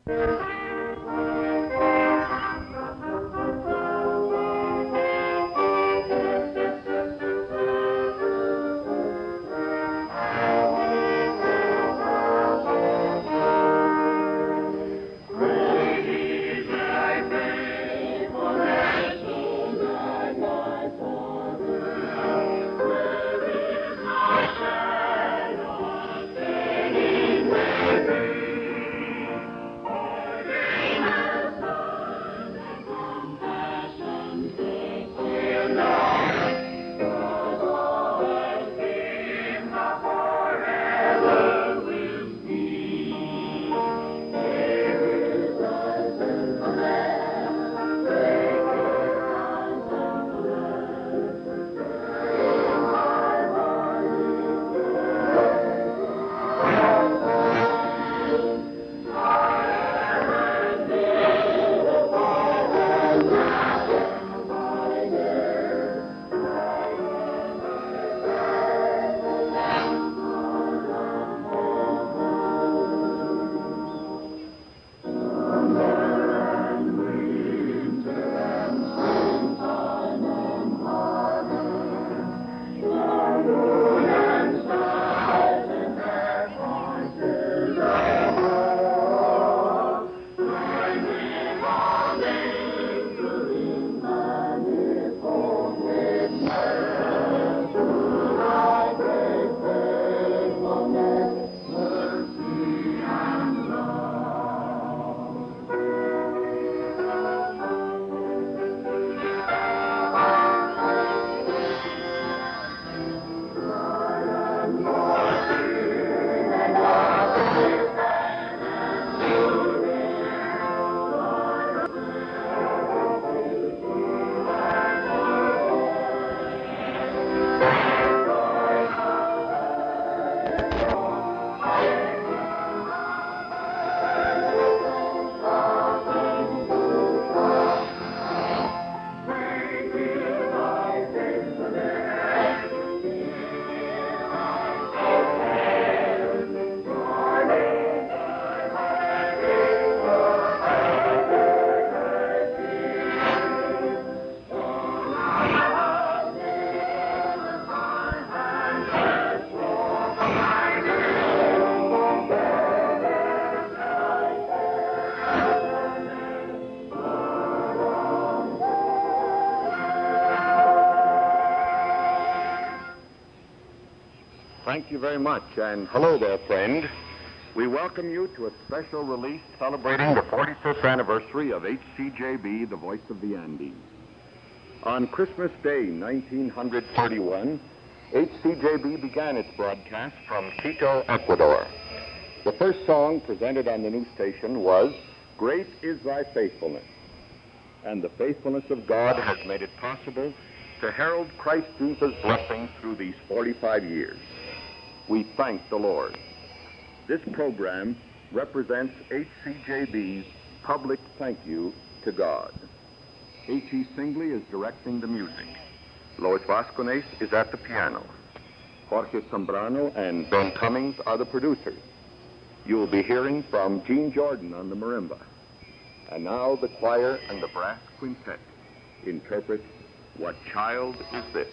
Thank you very much, and hello there, friend. We welcome you to a special release celebrating the 45th anniversary of HCJB, The Voice of the Andes. On Christmas Day, 1931, HCJB began its broadcast from Quito, Ecuador. The first song presented on the new station was Great is Thy Faithfulness, and the faithfulness of God has made it possible to herald Christ Jesus' blessings through these 45 years. We thank the Lord. This program represents HCJB's public thank you to God. H.E. Singley is directing the music. Lois Vascones is at the piano. Jorge Zambrano and Ben Cummings are the producers. You will be hearing from Gene Jordan on the marimba. And now the choir and the brass quintet interpret What Child Is This?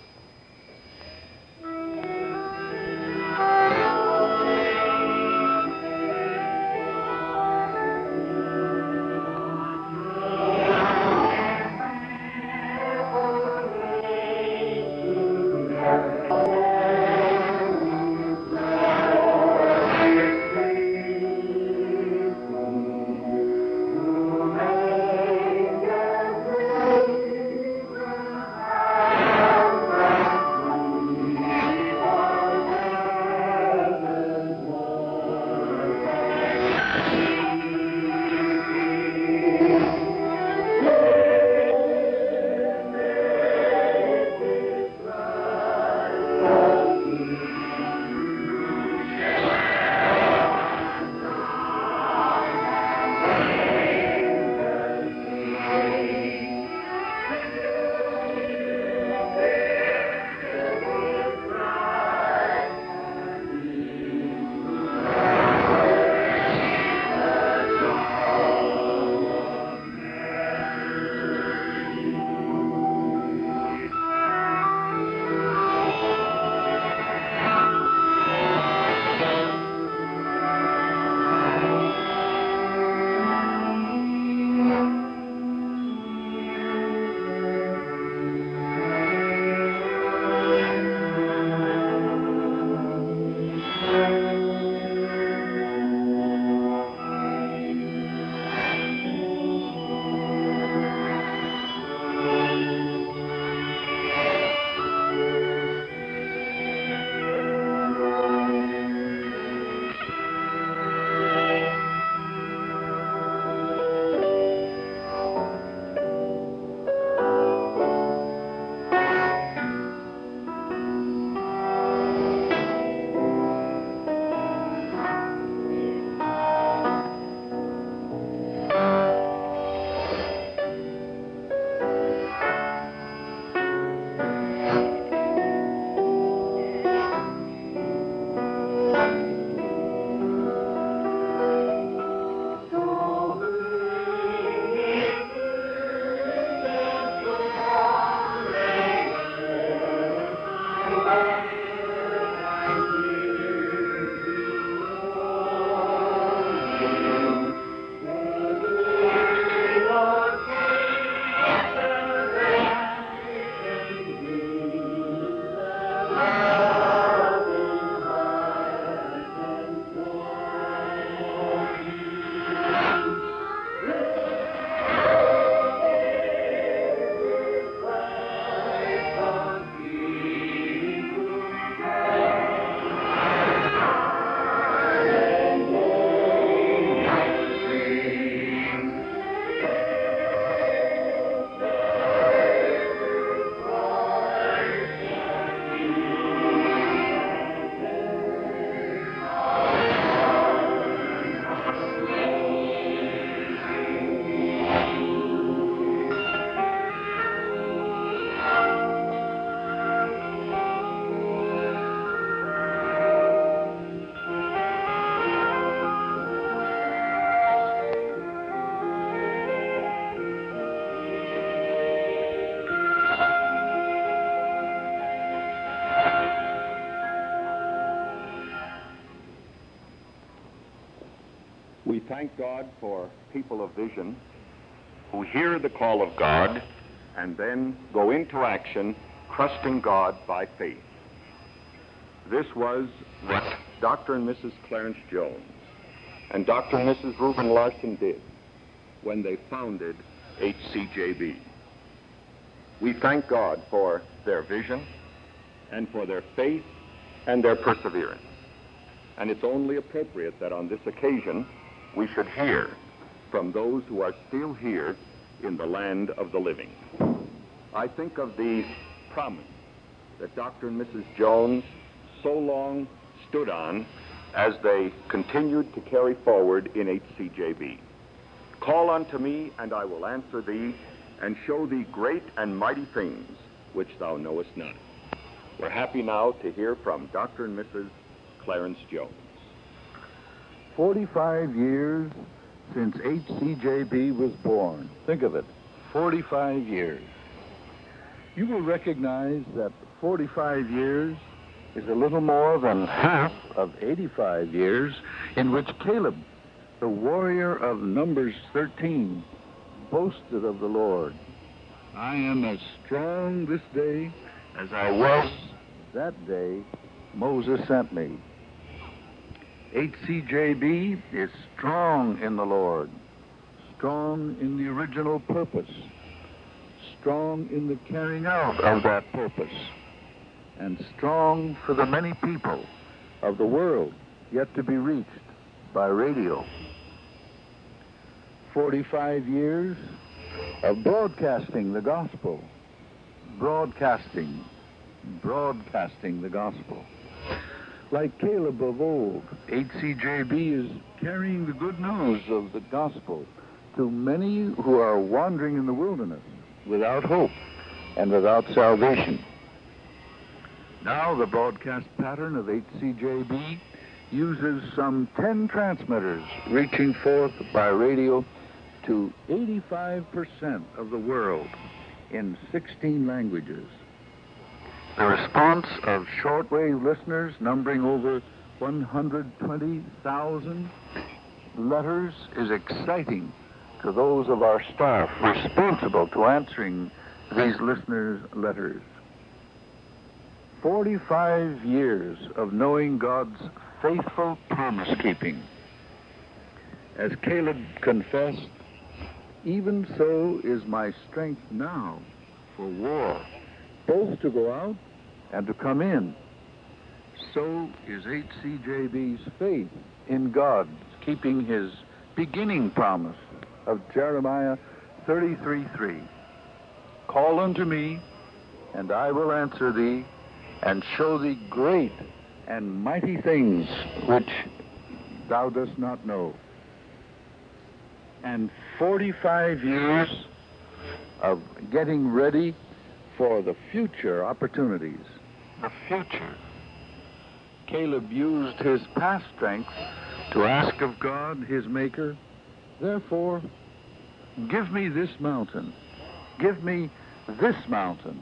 thank God for people of vision who hear the call of God and then go into action, trusting God by faith. This was what Dr. and Mrs. Clarence Jones and Dr. and Mrs. Reuben Larson did when they founded HCJB. We thank God for their vision and for their faith and their perseverance. And it's only appropriate that on this occasion we should hear from those who are still here in the land of the living. I think of the promise that Dr. and Mrs. Jones so long stood on as they continued to carry forward in HCJB. Call unto me, and I will answer thee, and show thee great and mighty things which thou knowest not. We're happy now to hear from Dr. and Mrs. Clarence Jones. 45 years since HCJB was born. Think of it, 45 years. You will recognize that 45 years is a little more than half of 85 years in which Caleb, the warrior of Numbers 13, boasted of the Lord. I am as strong this day as I was that day Moses sent me. HCJB is strong in the Lord, strong in the original purpose, strong in the carrying out of that purpose, and strong for the many people of the world yet to be reached by radio. 45 years of broadcasting the gospel, broadcasting the gospel. Like Caleb of old, HCJB is carrying the good news of the gospel to many who are wandering in the wilderness without hope and without salvation. Now the broadcast pattern of HCJB uses some 10 transmitters reaching forth by radio to 85% of the world in 16 languages. The response of shortwave listeners numbering over 120,000 letters is exciting to those of our staff responsible to answering these listeners' letters. 45 years of knowing God's faithful promise-keeping. As Caleb confessed, even so is my strength now for war, both to go out and to come in. So is HCJB's faith in God, keeping his beginning promise of Jeremiah 33:3. Call unto me, and I will answer thee, and show thee great and mighty things which thou dost not know. And 45 years of getting ready for the future opportunities. The future. Caleb used his past strength to ask of God, his maker, therefore, give me this mountain. Give me this mountain.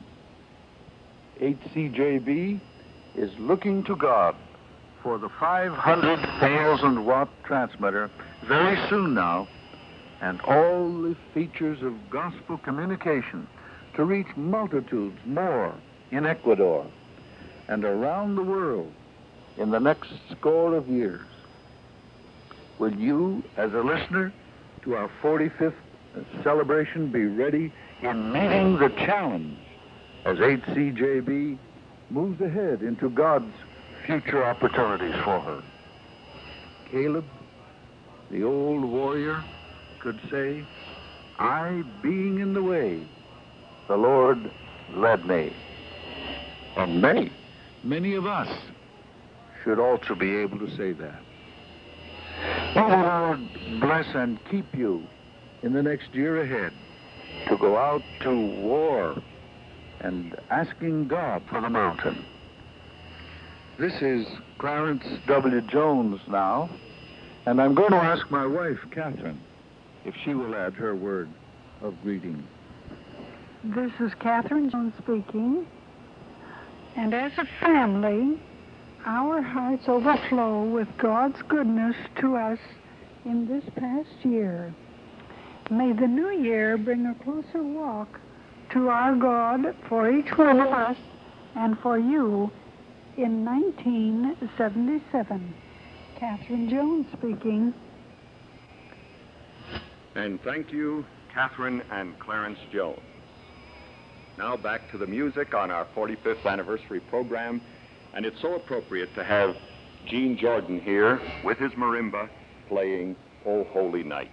HCJB is looking to God for the 500,000 watt transmitter very soon now, and all the features of gospel communication to reach multitudes more in Ecuador and around the world in the next score of years. Will you, as a listener to our 45th celebration, be ready in meeting the challenge as HCJB moves ahead into God's future opportunities for her? Caleb, the old warrior, could say, I being in the way, the Lord led me. And many of us should also be able to say that. May the Lord bless and keep you in the next year ahead to go out to war and asking God for the mountain. This is Clarence W. Jones now, and I'm going to ask my wife, Catherine, if she will add her word of greeting. This is Catherine Jones speaking, and as a family, our hearts overflow with God's goodness to us in this past year. May the new year bring a closer walk to our God for each one of us and for you in 1977. Catherine Jones speaking. And thank you, Catherine and Clarence Jones. Now back to the music on our 45th anniversary program, and it's so appropriate to have Gene Jordan here with his marimba playing O Holy Night.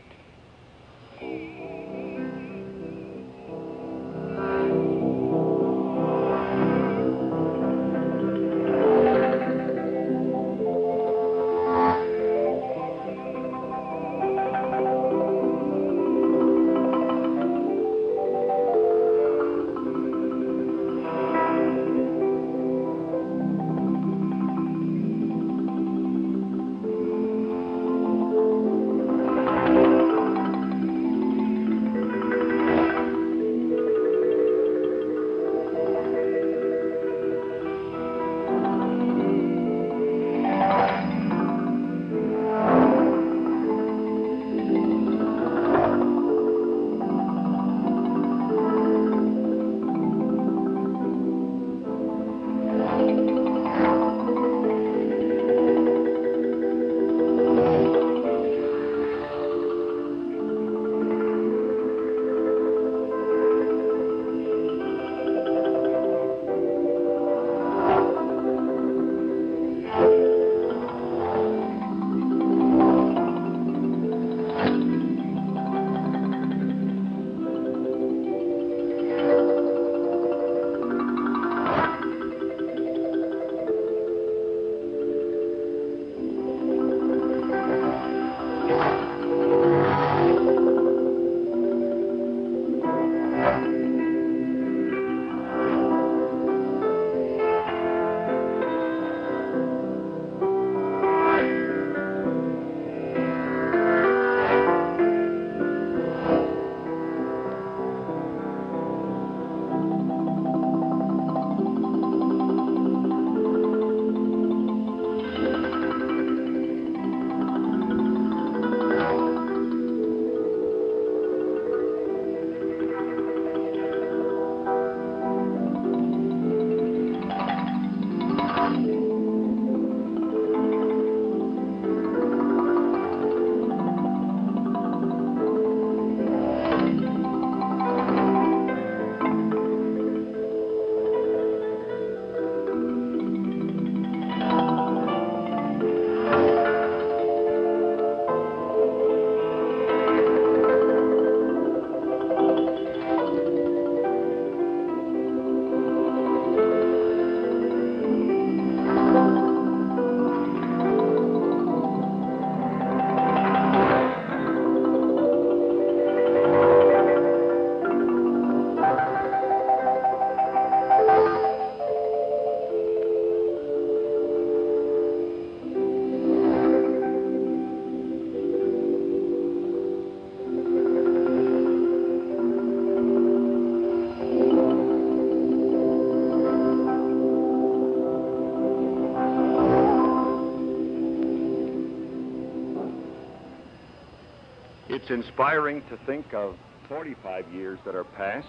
It's inspiring to think of 45 years that are past.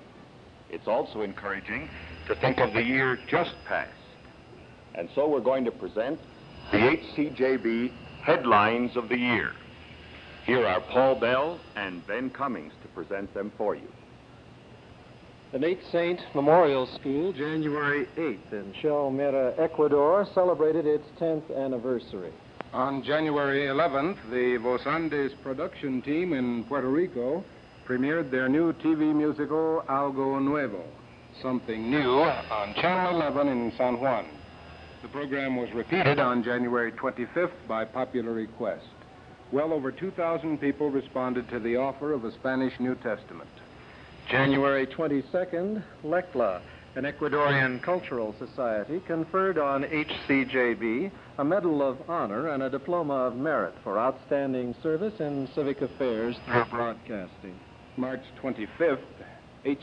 It's also encouraging to think of the year just past. And so we're going to present the HCJB headlines of the year. Here are Paul Bell and Ben Cummings to present them for you. The Nate Saint Memorial School, January 8th in Chalmera, Ecuador, celebrated its 10th anniversary. On January 11th, the Vos Andes production team in Puerto Rico premiered their new TV musical, Algo Nuevo, Something New, on Channel 11 in San Juan. The program was repeated on January 25th by popular request. Well over 2,000 people responded to the offer of a Spanish New Testament. January 22nd, LECLA, an Ecuadorian cultural society, conferred on HCJB a Medal of Honor and a Diploma of Merit for outstanding service in civic affairs through broadcasting. March 25th,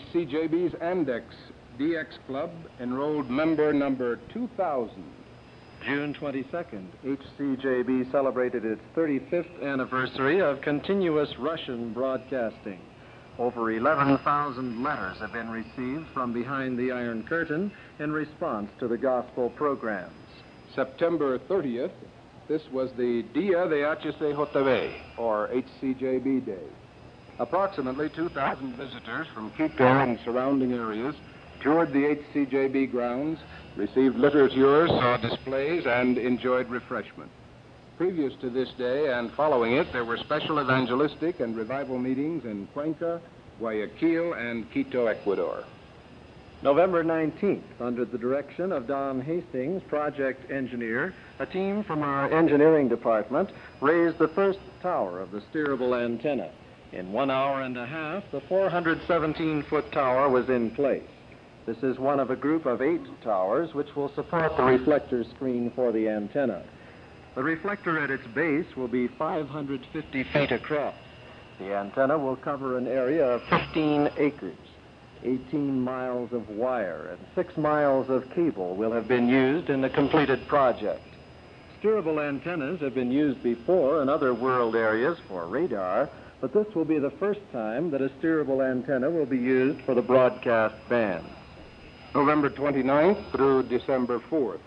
HCJB's Andex DX Club enrolled member number 2,000. June 22nd, HCJB celebrated its 35th anniversary of continuous Russian broadcasting. Over 11,000 letters have been received from behind the Iron Curtain in response to the gospel programs. September 30th, this was the Dia de HCJB, or HCJB Day. Approximately 2,000 visitors from Quito and surrounding areas toured the HCJB grounds, received literature, saw displays, and enjoyed refreshment. Previous to this day and following it, there were special evangelistic and revival meetings in Cuenca, Guayaquil, and Quito, Ecuador. November 19th, under the direction of Don Hastings, project engineer, a team from our engineering department raised the first tower of the steerable antenna. In 1 hour and a half, the 417-foot tower was in place. This is one of a group of 8 towers which will support the reflector screen for the antenna. The reflector at its base will be 550 feet across. The antenna will cover an area of 15 acres. 18 miles of wire and 6 miles of cable will have been used in the completed project. Steerable antennas have been used before in other world areas for radar, but this will be the first time that a steerable antenna will be used for the broadcast bands. November 29th through December 4th,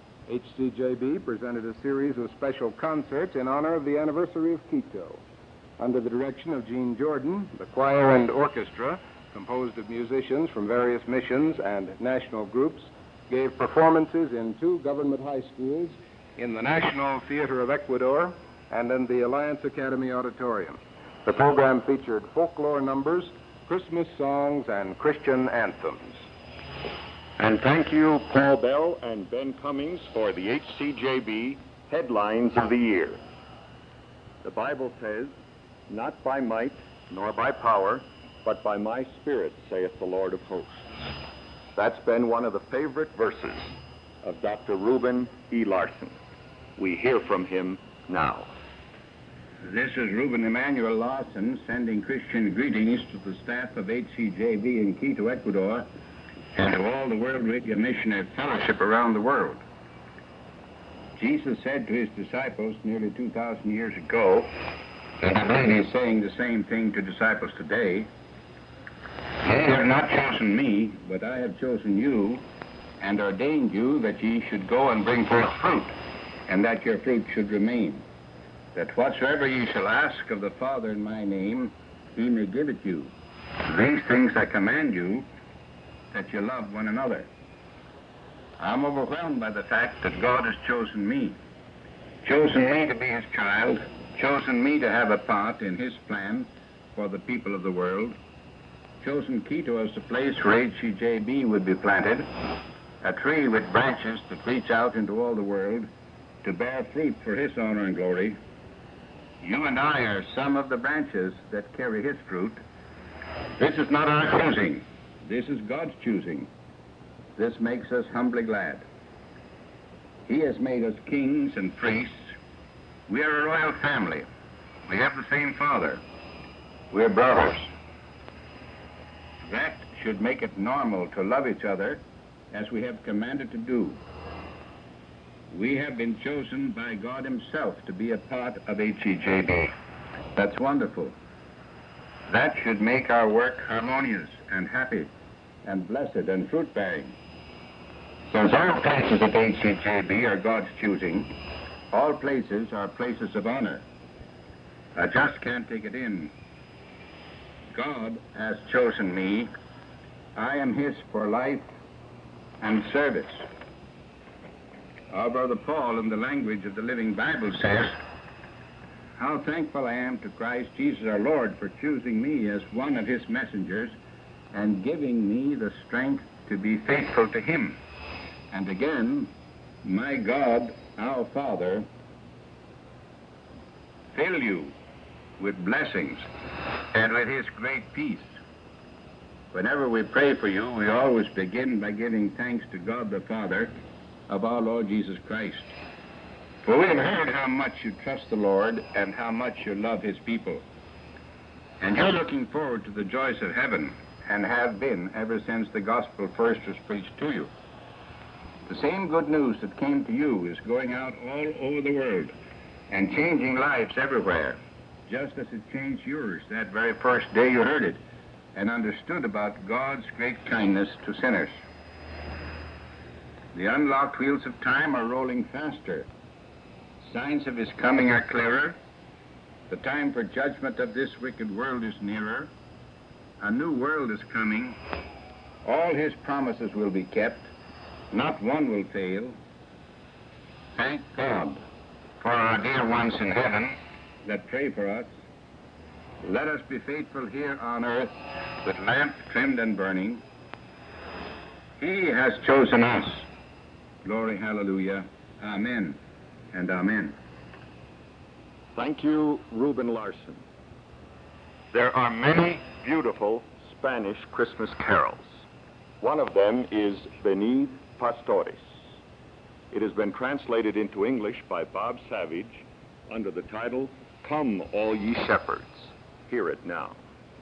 HCJB presented a series of special concerts in honor of the anniversary of Quito. Under the direction of Gene Jordan, the choir and orchestra, composed of musicians from various missions and national groups, gave performances in 2 government high schools, in the National Theater of Ecuador, and in the Alliance Academy Auditorium. The program featured folklore numbers, Christmas songs, and Christian anthems. And thank you, Paul Bell and Ben Cummings, for the HCJB Headlines of the Year. The Bible says, "Not by might nor by power, but by my Spirit, saith the Lord of hosts." That's been one of the favorite verses of Dr. Reuben E. Larson. We hear from him now. This is Reuben Emmanuel Larson sending Christian greetings to the staff of HCJB in Quito, Ecuador, and to all the World Radio Missionary Fellowship around the world. Jesus said to his disciples nearly 2,000 years ago, and I believe he's saying the same thing to disciples today, "Ye have not chosen me, but I have chosen you, and ordained you that ye should go and bring forth fruit, and that your fruit should remain, that whatsoever ye shall ask of the Father in my name, he may give it you. These things I command you, that you love one another." I'm overwhelmed by the fact that God has chosen me to be his child, chosen me to have a part in his plan for the people of the world, chosen Quito as the place where HCJB would be planted, a tree with branches that reach out into all the world to bear fruit for his honor and glory. You and I are some of the branches that carry his fruit. This is not our choosing. This is God's choosing. This makes us humbly glad. He has made us kings and priests. We are a royal family. We have the same Father. We're brothers. That should make it normal to love each other as we have commanded to do. We have been chosen by God himself to be a part of HCJB. That's wonderful. That should make our work harmonious and happy and blessed and fruit-bearing. Since all places at HCJB are God's choosing, all places are places of honor. I just can't take it in. God has chosen me. I am his for life and service. Our brother Paul, in the language of the Living Bible, says, "How thankful I am to Christ Jesus our Lord for choosing me as one of his messengers and giving me the strength to be faithful to him." And again, "My God, our Father, fill you with blessings and with his great peace." Whenever we pray for you, we always begin by giving thanks to God the Father of our Lord Jesus Christ. For we have heard how much you trust the Lord and how much you love his people. And you're looking forward to the joys of heaven and have been ever since the gospel first was preached to you. The same good news that came to you is going out all over the world and changing lives everywhere, just as it changed yours that very first day you heard it and understood about God's great kindness to sinners. The unlocked wheels of time are rolling faster. Signs of his coming are clearer. The time for judgment of this wicked world is nearer. A new world is coming. All his promises will be kept. Not one will fail. Thank God for our dear ones in heaven that pray for us. Let us be faithful here on earth with lamp trimmed and burning. He has chosen us. Glory, hallelujah. Amen and amen. Thank you, Reuben Larson. There are many beautiful Spanish Christmas carols. One of them is Venid Pastores. It has been translated into English by Bob Savage under the title, Come All Ye Shepherds. Hear it now.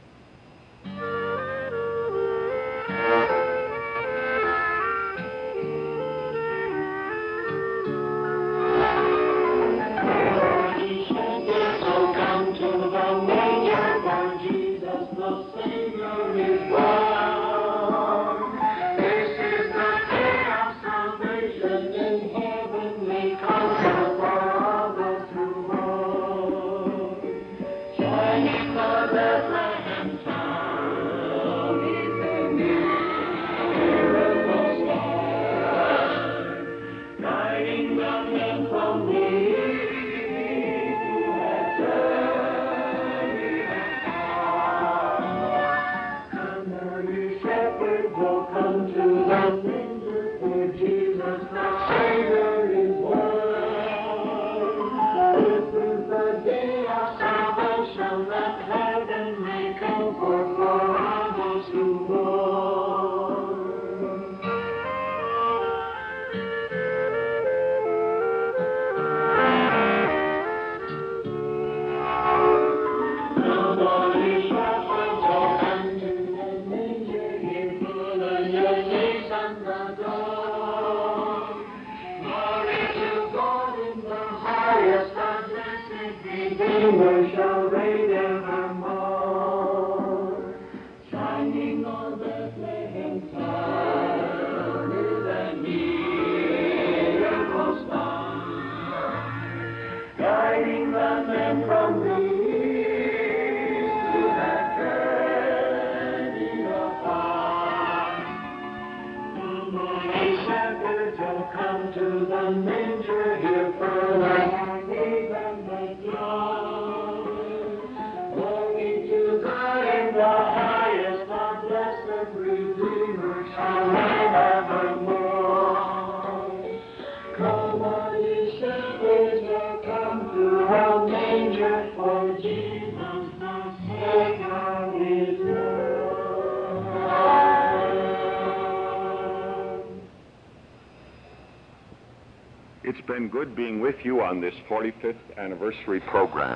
It's been good being with you on this 45th anniversary program.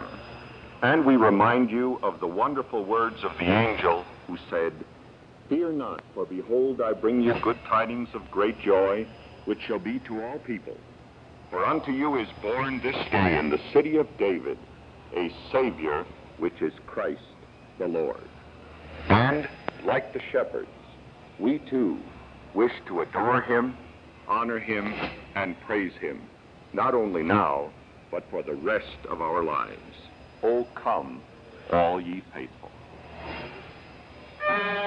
And we remind you of the wonderful words of the angel who said, Fear not, for behold, I bring you good tidings of great joy, which shall be to all people. For unto you is born this day in the city of David a Savior, which is Christ the Lord. And, like the shepherds, we too wish to adore him, honor him, and praise him, not only now, but for the rest of our lives. Oh, come, all ye faithful.